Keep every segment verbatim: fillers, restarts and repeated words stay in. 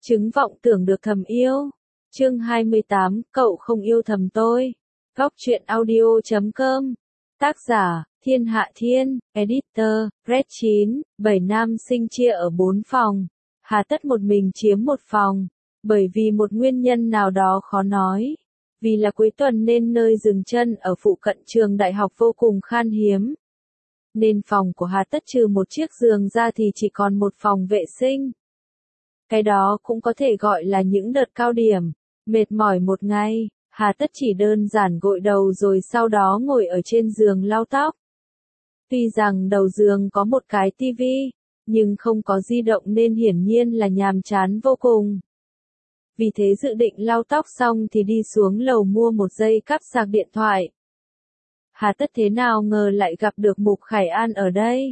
Chứng vọng tưởng được thầm yêu. Chương hai mươi tám, cậu không yêu thầm tôi. Góc truyện audio chấm com. Tác giả, Thiên Hạ Thiên, Editor, Red chín, bảy nam sinh chia ở bốn phòng. Hà tất một mình chiếm một phòng. Bởi vì một nguyên nhân nào đó khó nói. Vì là cuối tuần nên nơi dừng chân ở phụ cận trường đại học vô cùng khan hiếm. Nên phòng của Hà tất trừ một chiếc giường ra thì chỉ còn một phòng vệ sinh. Cái đó cũng có thể gọi là những đợt cao điểm. Mệt mỏi một ngày, Hà tất chỉ đơn giản gội đầu rồi sau đó ngồi ở trên giường lau tóc. Tuy rằng đầu giường có một cái tivi, nhưng không có di động nên hiển nhiên là nhàm chán vô cùng. Vì thế dự định lau tóc xong thì đi xuống lầu mua một dây cáp sạc điện thoại. Hà tất thế nào ngờ lại gặp được Mục Khải An ở đây.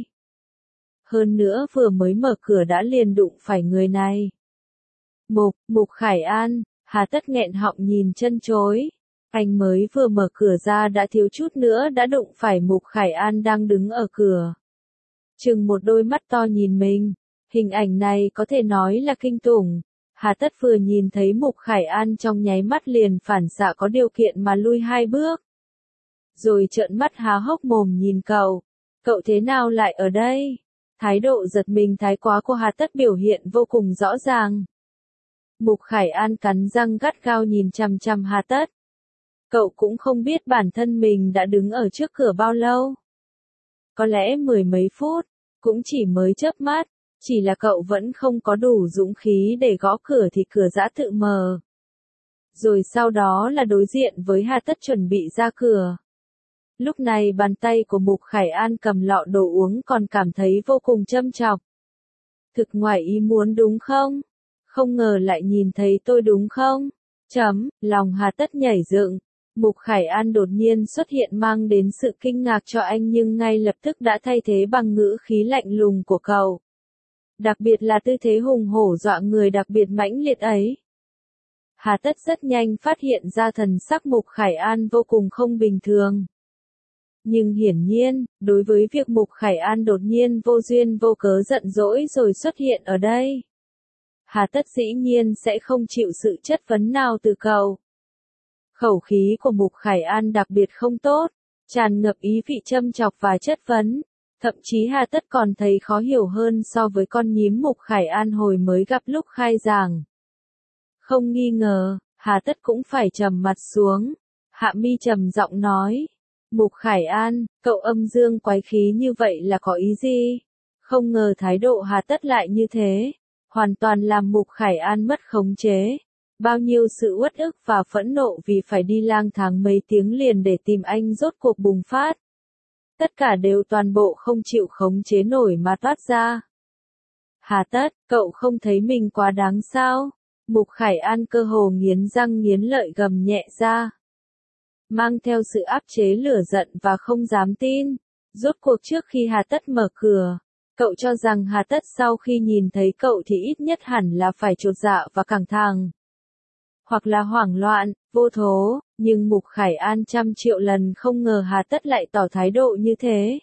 Hơn nữa vừa mới mở cửa đã liền đụng phải người này. Mục, Mục Khải An, Hà tất nghẹn họng nhìn chân chối. Anh mới vừa mở cửa ra đã thiếu chút nữa đã đụng phải Mục Khải An đang đứng ở cửa. Chừng một đôi mắt to nhìn mình. Hình ảnh này có thể nói là kinh tủng. Hà tất vừa nhìn thấy Mục Khải An trong nháy mắt liền phản xạ có điều kiện mà lui hai bước. Rồi trợn mắt há hốc mồm nhìn cậu. Cậu thế nào lại ở đây? Thái độ giật mình thái quá của Hà tất biểu hiện vô cùng rõ ràng. Mục Khải An cắn răng gắt gao nhìn chằm chằm Hà tất. Cậu cũng không biết bản thân mình đã đứng ở trước cửa bao lâu. Có lẽ mười mấy phút, cũng chỉ mới chớp mắt, chỉ là cậu vẫn không có đủ dũng khí để gõ cửa thì cửa giã tự mở. Rồi sau đó là đối diện với Hà tất chuẩn bị ra cửa. Lúc này bàn tay của Mục Khải An cầm lọ đồ uống còn cảm thấy vô cùng châm chọc. Thực ngoài ý muốn đúng không? Không ngờ lại nhìn thấy tôi đúng không? Chấm, lòng Hà tất nhảy dựng. Mục Khải An đột nhiên xuất hiện mang đến sự kinh ngạc cho anh nhưng ngay lập tức đã thay thế bằng ngữ khí lạnh lùng của cậu. Đặc biệt là tư thế hùng hổ dọa người đặc biệt mãnh liệt ấy. Hà tất rất nhanh phát hiện ra thần sắc Mục Khải An vô cùng không bình thường. Nhưng hiển nhiên, đối với việc Mục Khải An đột nhiên vô duyên vô cớ giận dỗi rồi xuất hiện ở đây, Hà tất dĩ nhiên sẽ không chịu sự chất vấn nào từ cậu. Khẩu khí của Mục Khải An đặc biệt không tốt, tràn ngập ý vị châm chọc và chất vấn. Thậm chí Hà tất còn thấy khó hiểu hơn so với con nhím Mục Khải An hồi mới gặp lúc khai giảng. Không nghi ngờ, Hà tất cũng phải trầm mặt xuống. Hạ Mi trầm giọng nói. Mục Khải An, cậu âm dương quái khí như vậy là có ý gì? Không ngờ thái độ Hà tất lại như thế. Hoàn toàn làm Mục Khải An mất khống chế. Bao nhiêu sự uất ức và phẫn nộ vì phải đi lang thang mấy tiếng liền để tìm anh rốt cuộc bùng phát. Tất cả đều toàn bộ không chịu khống chế nổi mà toát ra. Hà tất, cậu không thấy mình quá đáng sao? Mục Khải An cơ hồ nghiến răng nghiến lợi gầm nhẹ ra. Mang theo sự áp chế lửa giận và không dám tin. Rốt cuộc trước khi Hà tất mở cửa, cậu cho rằng Hà tất sau khi nhìn thấy cậu thì ít nhất hẳn là phải chột dạ và căng thẳng. Hoặc là hoảng loạn, vô thố, nhưng Mục Khải An trăm triệu lần không ngờ Hà tất lại tỏ thái độ như thế.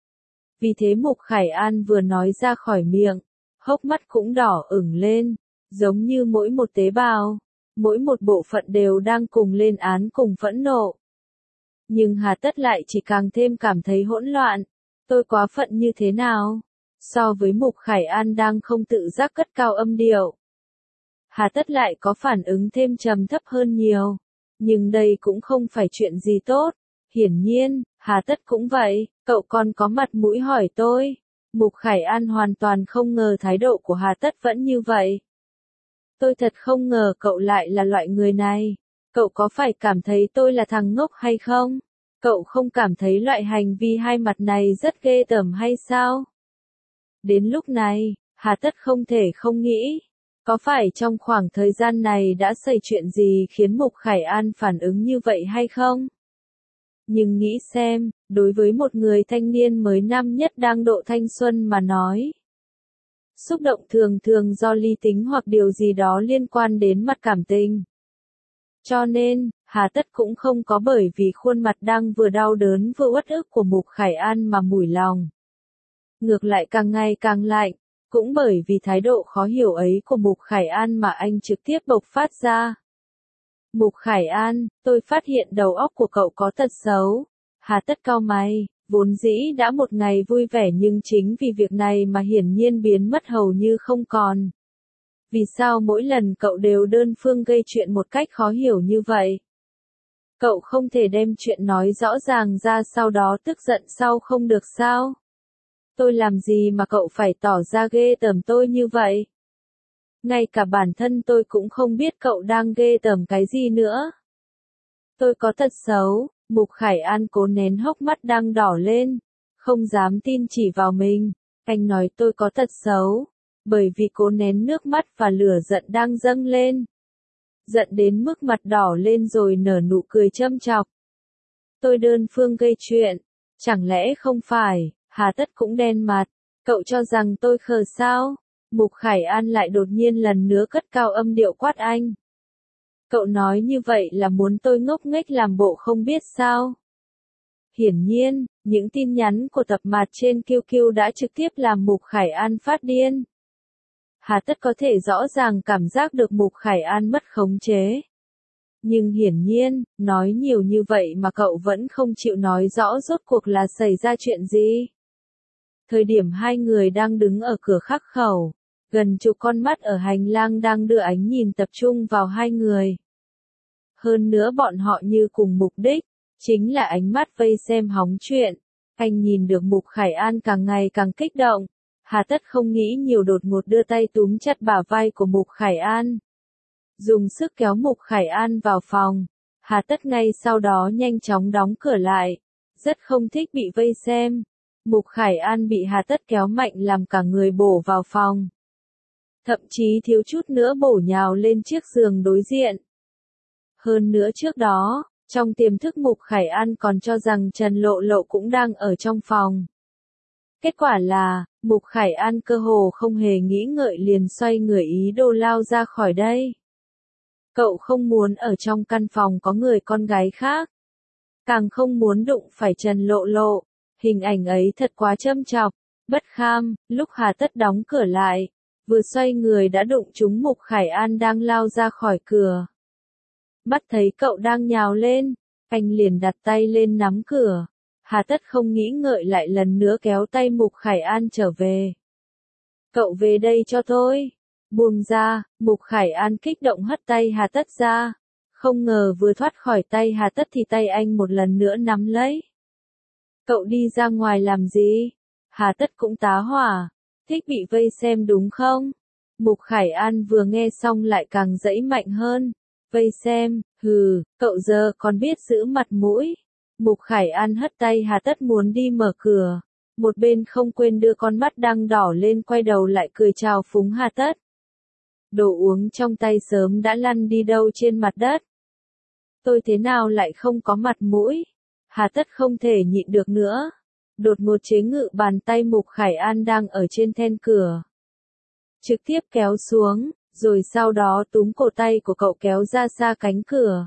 Vì thế Mục Khải An vừa nói ra khỏi miệng, hốc mắt cũng đỏ ửng lên, giống như mỗi một tế bào, mỗi một bộ phận đều đang cùng lên án cùng phẫn nộ. Nhưng Hà tất lại chỉ càng thêm cảm thấy hỗn loạn. Tôi quá phận như thế nào? So với Mục Khải An đang không tự giác cất cao âm điệu, Hà tất lại có phản ứng thêm trầm thấp hơn nhiều. Nhưng đây cũng không phải chuyện gì tốt. Hiển nhiên, Hà tất cũng vậy, cậu còn có mặt mũi hỏi tôi. Mục Khải An hoàn toàn không ngờ thái độ của Hà tất vẫn như vậy. Tôi thật không ngờ cậu lại là loại người này. Cậu có phải cảm thấy tôi là thằng ngốc hay không? Cậu không cảm thấy loại hành vi hai mặt này rất ghê tởm hay sao? Đến lúc này, Hà tất không thể không nghĩ. Có phải trong khoảng thời gian này đã xảy chuyện gì khiến Mục Khải An phản ứng như vậy hay không? Nhưng nghĩ xem, đối với một người thanh niên mới năm nhất đang độ thanh xuân mà nói. Xúc động thường thường do lý tính hoặc điều gì đó liên quan đến mặt cảm tình. Cho nên, Hà tất cũng không có bởi vì khuôn mặt đang vừa đau đớn vừa uất ức của Mục Khải An mà mủi lòng. Ngược lại càng ngày càng lạnh, Cũng bởi vì thái độ khó hiểu ấy của Mục Khải An mà anh trực tiếp bộc phát ra. Mục Khải An, tôi phát hiện đầu óc của cậu có tật xấu. Hà Tất cau mày, vốn dĩ đã một ngày vui vẻ nhưng chính vì việc này mà hiển nhiên biến mất hầu như không còn. Vì sao mỗi lần cậu đều đơn phương gây chuyện một cách khó hiểu như vậy? Cậu không thể đem chuyện nói rõ ràng ra sau đó tức giận sau không được sao? Tôi làm gì mà cậu phải tỏ ra ghê tởm tôi như vậy? Ngay cả bản thân tôi cũng không biết cậu đang ghê tởm cái gì nữa. Tôi có tật xấu, Mục Khải An cố nén hốc mắt đang đỏ lên, không dám tin chỉ vào mình. Anh nói tôi có tật xấu, bởi vì cố nén nước mắt và lửa giận đang dâng lên. Giận đến mức mặt đỏ lên rồi nở nụ cười châm chọc. Tôi đơn phương gây chuyện, chẳng lẽ không phải? Hà Tất cũng đen mặt, cậu cho rằng tôi khờ sao? Mục Khải An lại đột nhiên lần nữa cất cao âm điệu quát anh. Cậu nói như vậy là muốn tôi ngốc nghếch làm bộ không biết sao? Hiển nhiên, những tin nhắn của Tập Mạt trên Q Q đã trực tiếp làm Mục Khải An phát điên. Hà Tất có thể rõ ràng cảm giác được Mục Khải An mất khống chế. Nhưng hiển nhiên, nói nhiều như vậy mà cậu vẫn không chịu nói rõ rốt cuộc là xảy ra chuyện gì. Thời điểm hai người đang đứng ở cửa khắc khẩu, gần chục con mắt ở hành lang đang đưa ánh nhìn tập trung vào hai người. Hơn nữa bọn họ như cùng mục đích, chính là ánh mắt vây xem hóng chuyện. Anh nhìn được Mục Khải An càng ngày càng kích động. Hà Tất không nghĩ nhiều đột ngột đưa tay túm chặt bả vai của Mục Khải An. Dùng sức kéo Mục Khải An vào phòng. Hà Tất ngay sau đó nhanh chóng đóng cửa lại. Rất không thích bị vây xem. Mục Khải An bị Hà Tất kéo mạnh làm cả người bổ vào phòng. Thậm chí thiếu chút nữa bổ nhào lên chiếc giường đối diện. Hơn nữa trước đó, trong tiềm thức Mục Khải An còn cho rằng Trần Lộ Lộ cũng đang ở trong phòng. Kết quả là, Mục Khải An cơ hồ không hề nghĩ ngợi liền xoay người ý đồ lao ra khỏi đây. Cậu không muốn ở trong căn phòng có người con gái khác. Càng không muốn đụng phải Trần Lộ Lộ. Hình ảnh ấy thật quá châm chọc, bất kham. Lúc Hà Tất đóng cửa lại, vừa xoay người đã đụng trúng Mục Khải An đang lao ra khỏi cửa. Mắt thấy cậu đang nhào lên, anh liền đặt tay lên nắm cửa. Hà Tất không nghĩ ngợi lại lần nữa kéo tay Mục Khải An trở về. Cậu về đây cho tôi. Buông ra, Mục Khải An kích động hất tay Hà Tất ra. Không ngờ vừa thoát khỏi tay Hà Tất thì tay anh một lần nữa nắm lấy. Cậu đi ra ngoài làm gì? Hà Tất cũng tá hỏa. Thích bị vây xem đúng không? Mục Khải An vừa nghe xong lại càng dẫy mạnh hơn. Vây xem, hừ, cậu giờ còn biết giữ mặt mũi. Mục Khải An hất tay Hà Tất muốn đi mở cửa. Một bên không quên đưa con mắt đang đỏ lên quay đầu lại cười chào phúng Hà Tất. Đồ uống trong tay sớm đã lăn đi đâu trên mặt đất. Tôi thế nào lại không có mặt mũi? Hà Tất không thể nhịn được nữa. Đột ngột chế ngự bàn tay Mục Khải An đang ở trên then cửa. Trực tiếp kéo xuống, rồi sau đó túm cổ tay của cậu kéo ra xa cánh cửa.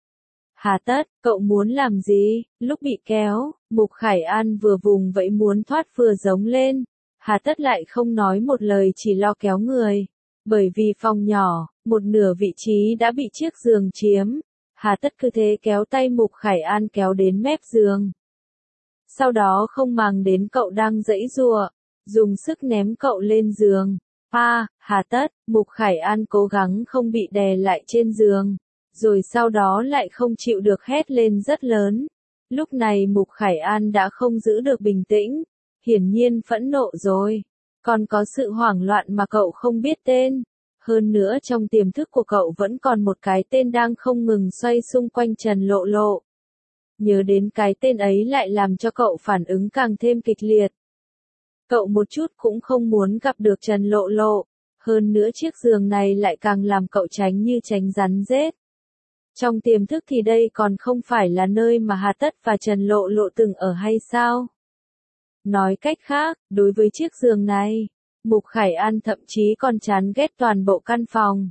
Hà Tất, cậu muốn làm gì? Lúc bị kéo, Mục Khải An vừa vùng vẫy muốn thoát vừa giống lên. Hà Tất lại không nói một lời chỉ lo kéo người. Bởi vì phòng nhỏ, một nửa vị trí đã bị chiếc giường chiếm. Hà Tất cứ thế kéo tay Mục Khải An kéo đến mép giường. Sau đó không màng đến cậu đang giãy giụa, dùng sức ném cậu lên giường. A, à, Hà Tất, Mục Khải An cố gắng không bị đè lại trên giường. Rồi sau đó lại không chịu được hét lên rất lớn. Lúc này Mục Khải An đã không giữ được bình tĩnh. Hiển nhiên phẫn nộ rồi. Còn có sự hoảng loạn mà cậu không biết tên. Hơn nữa trong tiềm thức của cậu vẫn còn một cái tên đang không ngừng xoay xung quanh Trần Lộ Lộ. Nhớ đến cái tên ấy lại làm cho cậu phản ứng càng thêm kịch liệt. Cậu một chút cũng không muốn gặp được Trần Lộ Lộ. Hơn nữa chiếc giường này lại càng làm cậu tránh như tránh rắn rết. Trong tiềm thức thì đây còn không phải là nơi mà Hà Tất và Trần Lộ Lộ từng ở hay sao? Nói cách khác, đối với chiếc giường này, Mục Khải An thậm chí còn chán ghét toàn bộ căn phòng.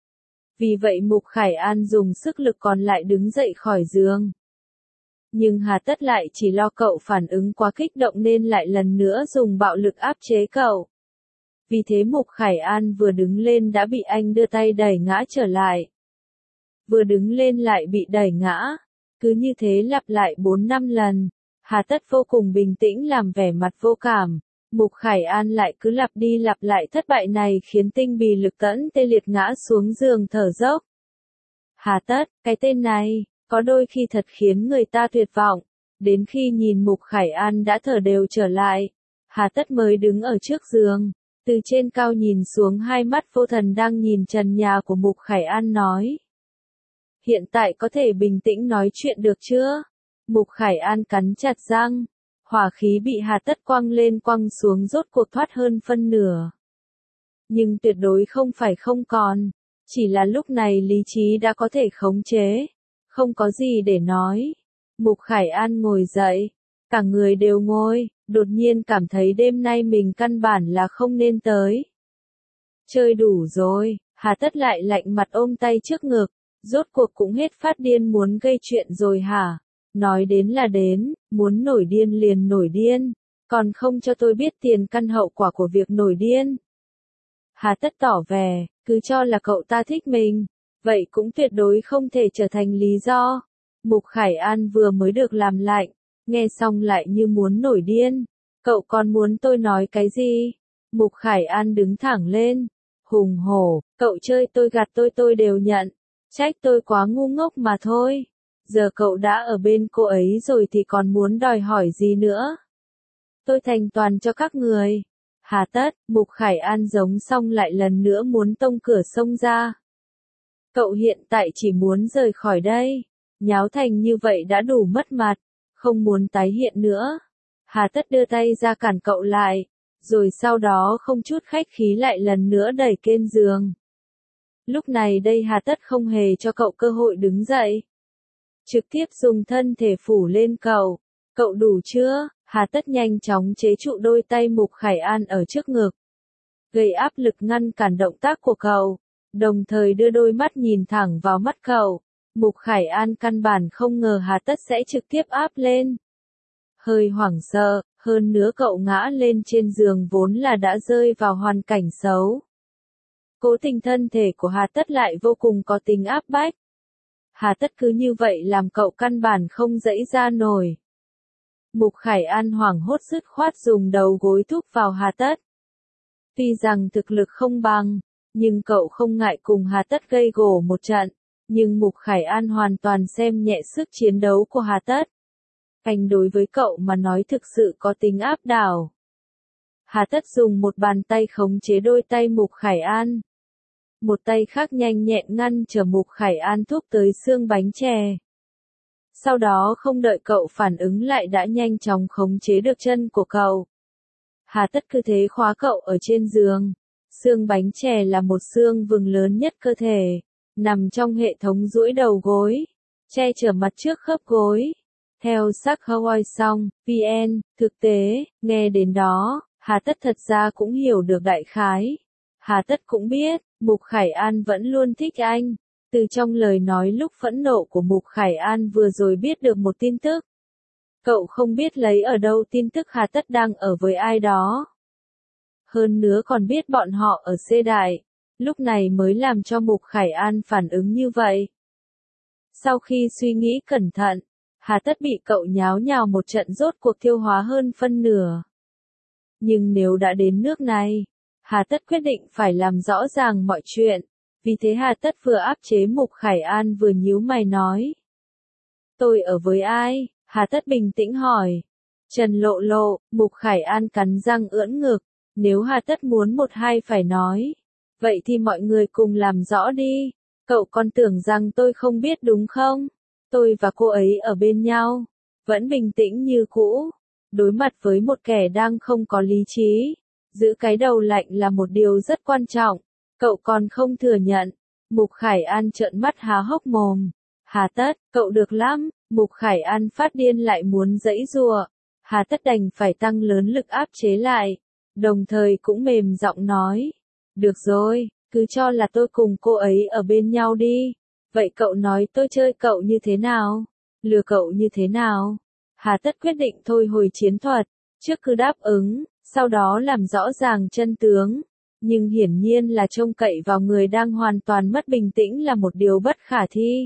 Vì vậy Mục Khải An dùng sức lực còn lại đứng dậy khỏi giường. Nhưng Hà Tất lại chỉ lo cậu phản ứng quá kích động nên lại lần nữa dùng bạo lực áp chế cậu. Vì thế Mục Khải An vừa đứng lên đã bị anh đưa tay đẩy ngã trở lại. Vừa đứng lên lại bị đẩy ngã. Cứ như thế lặp lại bốn năm lần. Hà Tất vô cùng bình tĩnh làm vẻ mặt vô cảm. Mục Khải An lại cứ lặp đi lặp lại thất bại này khiến Tinh Bì Lực Tẫn tê liệt ngã xuống giường thở dốc. Hà Tất, cái tên này, có đôi khi thật khiến người ta tuyệt vọng. Đến khi nhìn Mục Khải An đã thở đều trở lại, Hà Tất mới đứng ở trước giường. Từ trên cao nhìn xuống hai mắt vô thần đang nhìn trần nhà của Mục Khải An nói. Hiện tại có thể bình tĩnh nói chuyện được chưa? Mục Khải An cắn chặt răng. Hỏa khí bị Hà Tất quăng lên quăng xuống rốt cuộc thoát hơn phân nửa. Nhưng tuyệt đối không phải không còn. Chỉ là lúc này lý trí đã có thể khống chế. Không có gì để nói. Mục Khải An ngồi dậy. Cả người đều ngồi. Đột nhiên cảm thấy đêm nay mình căn bản là không nên tới. Chơi đủ rồi. Hà Tất lại lạnh mặt ôm tay trước ngực. Rốt cuộc cũng hết phát điên muốn gây chuyện rồi hả? Nói đến là đến, muốn nổi điên liền nổi điên, còn không cho tôi biết tiền căn hậu quả của việc nổi điên. Hà Tất tỏ vẻ, cứ cho là cậu ta thích mình, vậy cũng tuyệt đối không thể trở thành lý do. Mục Khải An vừa mới được làm lạnh, nghe xong lại như muốn nổi điên. Cậu còn muốn tôi nói cái gì? Mục Khải An đứng thẳng lên, hùng hổ, cậu chơi tôi gạt tôi tôi đều nhận, trách tôi quá ngu ngốc mà thôi. Giờ cậu đã ở bên cô ấy rồi thì còn muốn đòi hỏi gì nữa? Tôi thành toàn cho các người. Hà Tất, Mục Khải An giống xong lại lần nữa muốn tông cửa xông ra. Cậu hiện tại chỉ muốn rời khỏi đây. Nháo thành như vậy đã đủ mất mặt. Không muốn tái hiện nữa. Hà Tất đưa tay ra cản cậu lại. Rồi sau đó không chút khách khí lại lần nữa đẩy lên giường. Lúc này đây Hà Tất không hề cho cậu cơ hội đứng dậy. Trực tiếp dùng thân thể phủ lên cậu. Cậu đủ chưa? Hà Tất nhanh chóng chế trụ đôi tay Mục Khải An ở trước ngực. Gây áp lực ngăn cản động tác của cậu. Đồng thời đưa đôi mắt nhìn thẳng vào mắt cậu. Mục Khải An căn bản không ngờ Hà Tất sẽ trực tiếp áp lên. Hơi hoảng sợ, hơn nữa cậu ngã lên trên giường vốn là đã rơi vào hoàn cảnh xấu. Cố tình thân thể của Hà Tất lại vô cùng có tính áp bách. Hà Tất cứ như vậy làm cậu căn bản không dãy ra nổi. Mục Khải An hoảng hốt dứt khoát dùng đầu gối thúc vào Hà Tất. Tuy rằng thực lực không bằng, nhưng cậu không ngại cùng Hà Tất gây gổ một trận. Nhưng Mục Khải An hoàn toàn xem nhẹ sức chiến đấu của Hà Tất. Anh đối với cậu mà nói thực sự có tính áp đảo. Hà Tất dùng một bàn tay khống chế đôi tay Mục Khải An. Một tay khác nhanh nhẹn ngăn trở Mục Khải An thúc tới xương bánh chè. Sau đó không đợi cậu phản ứng lại đã nhanh chóng khống chế được chân của cậu. Hà Tất cứ thế khóa cậu ở trên giường. Xương bánh chè là một xương vừng lớn nhất cơ thể, nằm trong hệ thống duỗi đầu gối, che chở mặt trước khớp gối. Theo sắc Hawaii xong, vê en, thực tế, nghe đến đó, Hà Tất thật ra cũng hiểu được đại khái. Hà Tất cũng biết, Mục Khải An vẫn luôn thích anh. Từ trong lời nói lúc phẫn nộ của Mục Khải An vừa rồi biết được một tin tức. Cậu không biết lấy ở đâu tin tức Hà Tất đang ở với ai đó. Hơn nữa còn biết bọn họ ở C Đại. Lúc này mới làm cho Mục Khải An phản ứng như vậy. Sau khi suy nghĩ cẩn thận, Hà Tất bị cậu nháo nhào một trận rốt cuộc tiêu hóa hơn phân nửa. Nhưng nếu đã đến nước này, Hà Tất quyết định phải làm rõ ràng mọi chuyện. Vì thế Hà Tất vừa áp chế Mục Khải An vừa nhíu mày nói. Tôi ở với ai? Hà Tất bình tĩnh hỏi. Trần Lộ Lộ, Mục Khải An cắn răng ưỡn ngực. Nếu Hà Tất muốn một hai phải nói. Vậy thì mọi người cùng làm rõ đi. Cậu còn tưởng rằng tôi không biết đúng không? Tôi và cô ấy ở bên nhau. Vẫn bình tĩnh như cũ. Đối mặt với một kẻ đang không có lý trí. Giữ cái đầu lạnh là một điều rất quan trọng. Cậu còn không thừa nhận. Mục Khải An trợn mắt há hốc mồm. Hà Tất, cậu được lắm. Mục Khải An phát điên lại muốn giãy giụa. Hà Tất đành phải tăng lớn lực áp chế lại. Đồng thời cũng mềm giọng nói. Được rồi, cứ cho là tôi cùng cô ấy ở bên nhau đi. Vậy cậu nói tôi chơi cậu như thế nào? Lừa cậu như thế nào? Hà Tất quyết định thôi hồi chiến thuật. Trước cứ đáp ứng, sau đó làm rõ ràng chân tướng. Nhưng hiển nhiên là trông cậy vào người đang hoàn toàn mất bình tĩnh là một điều bất khả thi.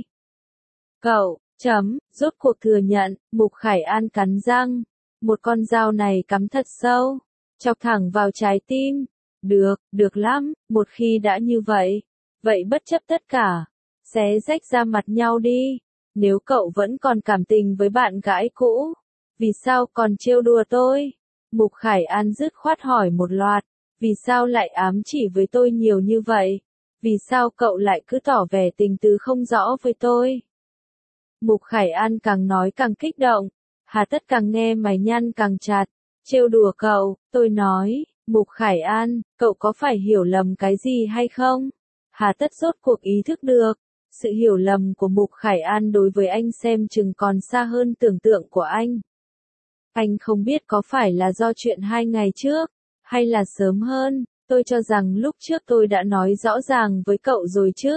Cậu, chấm, rốt cuộc thừa nhận, Mục Khải An cắn răng. Một con dao này cắm thật sâu, chọc thẳng vào trái tim. Được, được lắm, một khi đã như vậy, vậy bất chấp tất cả, xé rách ra mặt nhau đi. Nếu cậu vẫn còn cảm tình với bạn gái cũ, vì sao còn trêu đùa tôi? Mục Khải An dứt khoát hỏi một loạt, vì sao lại ám chỉ với tôi nhiều như vậy? Vì sao cậu lại cứ tỏ vẻ tình tứ không rõ với tôi? Mục Khải An càng nói càng kích động, Hà Tất càng nghe mày nhăn càng chặt, trêu đùa cậu, tôi nói, Mục Khải An, cậu có phải hiểu lầm cái gì hay không? Hà Tất rốt cuộc ý thức được, sự hiểu lầm của Mục Khải An đối với anh xem chừng còn xa hơn tưởng tượng của anh. Anh không biết có phải là do chuyện hai ngày trước, hay là sớm hơn, tôi cho rằng lúc trước tôi đã nói rõ ràng với cậu rồi chứ.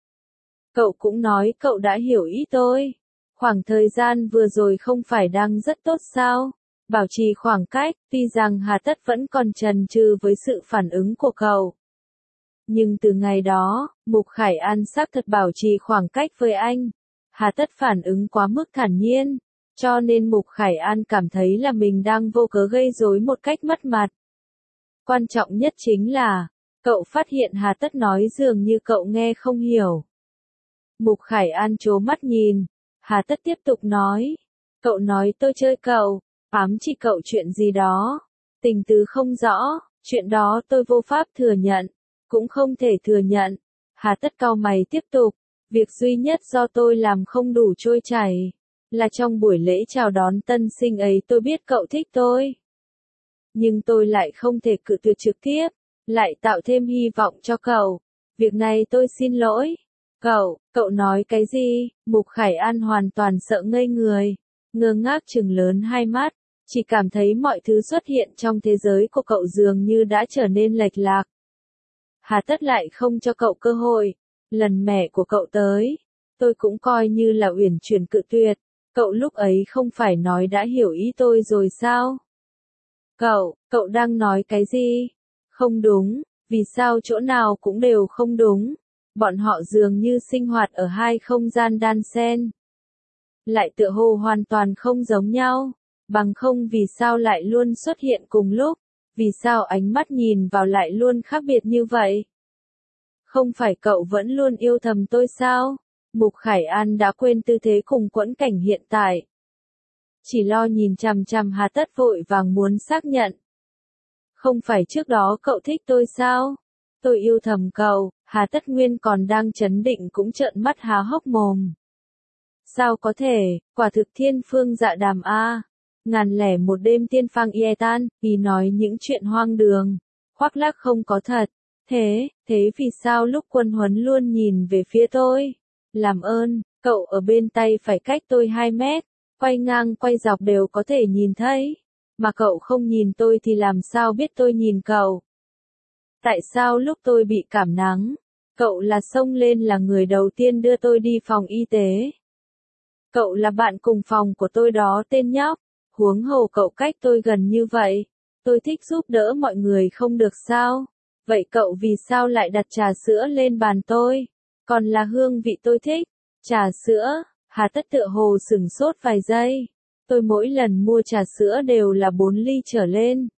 Cậu cũng nói cậu đã hiểu ý tôi. Khoảng thời gian vừa rồi không phải đang rất tốt sao? Bảo trì khoảng cách, tuy rằng Hà Tất vẫn còn chần chừ với sự phản ứng của cậu. Nhưng từ ngày đó, Mục Khải An xác thật bảo trì khoảng cách với anh. Hà Tất phản ứng quá mức thản nhiên, cho nên Mục Khải An cảm thấy là mình đang vô cớ gây rối một cách mất mặt. Quan trọng nhất chính là, cậu phát hiện Hà Tất nói dường như cậu nghe không hiểu. Mục Khải An trố mắt nhìn, Hà Tất tiếp tục nói, cậu nói tôi chơi cậu, ám chỉ cậu chuyện gì đó, tình tứ không rõ, chuyện đó tôi vô pháp thừa nhận, cũng không thể thừa nhận. Hà Tất cau mày tiếp tục, việc duy nhất do tôi làm không đủ trôi chảy, là trong buổi lễ chào đón tân sinh ấy tôi biết cậu thích tôi. Nhưng tôi lại không thể cự tuyệt trực tiếp, lại tạo thêm hy vọng cho cậu. Việc này tôi xin lỗi. Cậu, cậu nói cái gì? Mục Khải An hoàn toàn sợ ngây người, ngơ ngác trừng lớn hai mắt, chỉ cảm thấy mọi thứ xuất hiện trong thế giới của cậu dường như đã trở nên lệch lạc. Hà Tất lại không cho cậu cơ hội. Lần mẹ của cậu tới, tôi cũng coi như là uyển chuyển cự tuyệt. Cậu lúc ấy không phải nói đã hiểu ý tôi rồi sao? Cậu, cậu đang nói cái gì? Không đúng, vì sao chỗ nào cũng đều không đúng? Bọn họ dường như sinh hoạt ở hai không gian đan xen. Lại tựa hồ hoàn toàn không giống nhau, bằng không vì sao lại luôn xuất hiện cùng lúc, vì sao ánh mắt nhìn vào lại luôn khác biệt như vậy? Không phải cậu vẫn luôn yêu thầm tôi sao? Mục Khải An đã quên tư thế cùng quẫn cảnh hiện tại. Chỉ lo nhìn chằm chằm Hà Tất vội vàng muốn xác nhận. Không phải trước đó cậu thích tôi sao? Tôi yêu thầm cậu. Hà Tất Nguyên còn đang chấn định cũng trợn mắt há hốc mồm. Sao có thể, quả thực thiên phương dạ đàm a. Ngàn lẻ một đêm tiên phang ie tan, vì nói những chuyện hoang đường, khoác lác không có thật. Thế, thế vì sao lúc Quân Huấn luôn nhìn về phía tôi? Làm ơn, cậu ở bên tay phải cách tôi hai mét, quay ngang quay dọc đều có thể nhìn thấy. Mà cậu không nhìn tôi thì làm sao biết tôi nhìn cậu? Tại sao lúc tôi bị cảm nắng, cậu là xông lên là người đầu tiên đưa tôi đi phòng y tế? Cậu là bạn cùng phòng của tôi đó tên nhóc, huống hồ cậu cách tôi gần như vậy. Tôi thích giúp đỡ mọi người không được sao? Vậy cậu vì sao lại đặt trà sữa lên bàn tôi? Còn là hương vị tôi thích. Trà sữa, Hà Tất tựa hồ sửng sốt vài giây. Tôi mỗi lần mua trà sữa đều là bốn ly trở lên.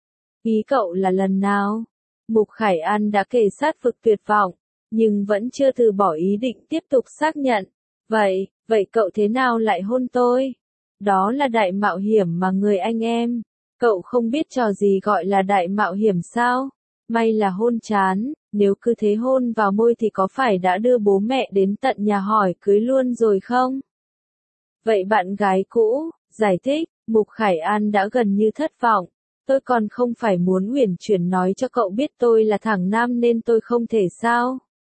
Ý cậu là lần nào? Mục Khải An đã kề sát vực tuyệt vọng, nhưng vẫn chưa từ bỏ ý định tiếp tục xác nhận. Vậy, vậy cậu thế nào lại hôn tôi? Đó là đại mạo hiểm mà người anh em. Cậu không biết trò gì gọi là đại mạo hiểm sao? May là hôn chán, nếu cứ thế hôn vào môi thì có phải đã đưa bố mẹ đến tận nhà hỏi cưới luôn rồi không? Vậy bạn gái cũ, giải thích, Mục Khải An đã gần như thất vọng. Tôi còn không phải muốn uyển chuyển nói cho cậu biết tôi là thằng nam nên tôi không thể sao?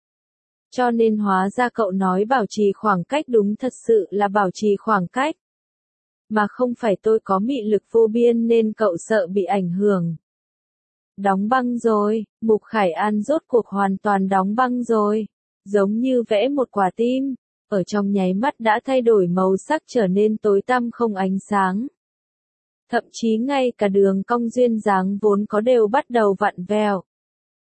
Cho nên hóa ra cậu nói bảo trì khoảng cách đúng thật sự là bảo trì khoảng cách. Mà không phải tôi có mị lực vô biên nên cậu sợ bị ảnh hưởng. Đóng băng rồi, Mục Khải An rốt cuộc hoàn toàn đóng băng rồi. Giống như vẽ một quả tim, ở trong nháy mắt đã thay đổi màu sắc trở nên tối tăm không ánh sáng. Thậm chí ngay cả đường cong duyên dáng vốn có đều bắt đầu vặn vẹo.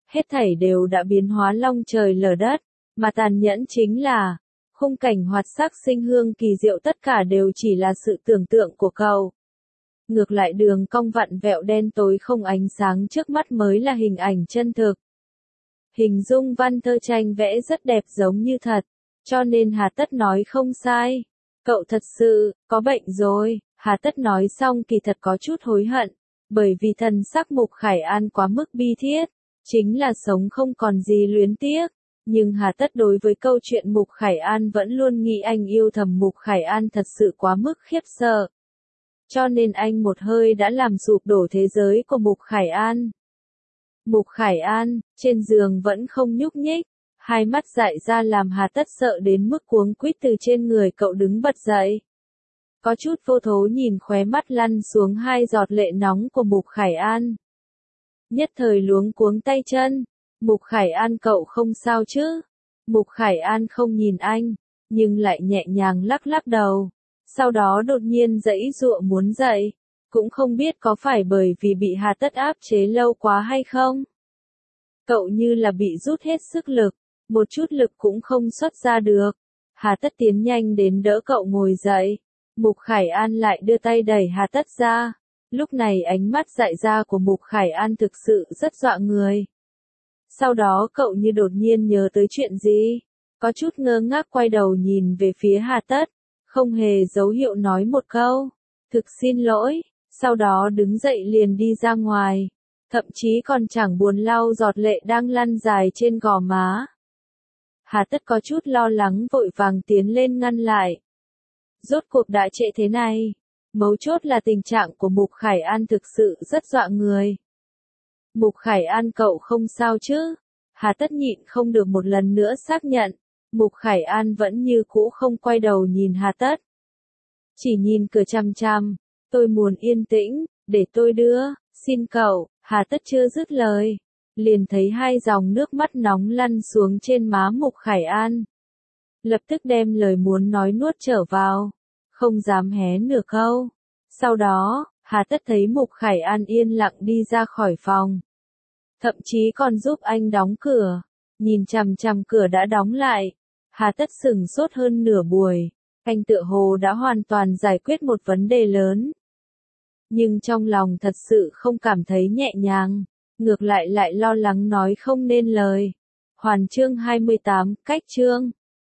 hết thảy đều đã biến hóa long trời lở đất, mà tàn nhẫn chính là, khung cảnh hoạt sắc sinh hương kỳ diệu tất cả đều chỉ là sự tưởng tượng của cậu. Ngược lại đường cong vặn vẹo đen tối không ánh sáng trước mắt mới là hình ảnh chân thực. Hình dung văn thơ tranh vẽ rất đẹp giống như thật, cho nên Hà Tất nói không sai. Cậu thật sự, có bệnh rồi, Hà Tất nói xong kỳ thật có chút hối hận, bởi vì thần sắc Mục Khải An quá mức bi thiết, chính là sống không còn gì luyến tiếc. Nhưng Hà Tất đối với câu chuyện Mục Khải An vẫn luôn nghĩ anh yêu thầm Mục Khải An thật sự quá mức khiếp sợ. Cho nên anh một hơi đã làm sụp đổ thế giới của Mục Khải An. Mục Khải An, trên giường vẫn không nhúc nhích, hai mắt dại ra làm Hà Tất sợ đến mức cuống quýt từ trên người cậu đứng bật dậy. Có chút vô thố nhìn khóe mắt lăn xuống hai giọt lệ nóng của Mục Khải An. Nhất thời luống cuống tay chân, Mục Khải An cậu không sao chứ? Mục Khải An không nhìn anh, nhưng lại nhẹ nhàng lắc lắc đầu. Sau đó đột nhiên giãy giụa muốn dậy, cũng không biết có phải bởi vì bị Hà Tất áp chế lâu quá hay không. Cậu như là bị rút hết sức lực, một chút lực cũng không xuất ra được. Hà Tất tiến nhanh đến đỡ cậu ngồi dậy. Mục Khải An lại đưa tay đẩy Hà Tất ra. Lúc này ánh mắt dại ra của Mục Khải An thực sự rất dọa người. Sau đó cậu như đột nhiên nhớ tới chuyện gì, có chút ngơ ngác quay đầu nhìn về phía Hà Tất, không hề dấu hiệu nói một câu, thực xin lỗi, sau đó đứng dậy liền đi ra ngoài, thậm chí còn chẳng buồn lau giọt lệ đang lăn dài trên gò má. Hà Tất có chút lo lắng vội vàng tiến lên ngăn lại. Rốt cuộc đã trễ thế này, mấu chốt là tình trạng của Mục Khải An thực sự rất dọa người. Mục Khải An cậu không sao chứ? Hà Tất nhịn không được một lần nữa xác nhận. Mục Khải An vẫn như cũ không quay đầu nhìn Hà Tất. Chỉ nhìn cửa chằm chằm, tôi muốn yên tĩnh, để tôi đưa, xin cậu, Hà Tất chưa dứt lời. Liền thấy hai dòng nước mắt nóng lăn xuống trên má Mục Khải An. Lập tức đem lời muốn nói nuốt trở vào, không dám hé nửa câu. Sau đó, Hà Tất thấy Mục Khải An yên lặng đi ra khỏi phòng. Thậm chí còn giúp anh đóng cửa, nhìn chằm chằm cửa đã đóng lại. Hà Tất sửng sốt hơn nửa buổi, anh tựa hồ đã hoàn toàn giải quyết một vấn đề lớn. Nhưng trong lòng thật sự không cảm thấy nhẹ nhàng, ngược lại lại lo lắng nói không nên lời. Hoàn chương hai mươi tám, cách chương.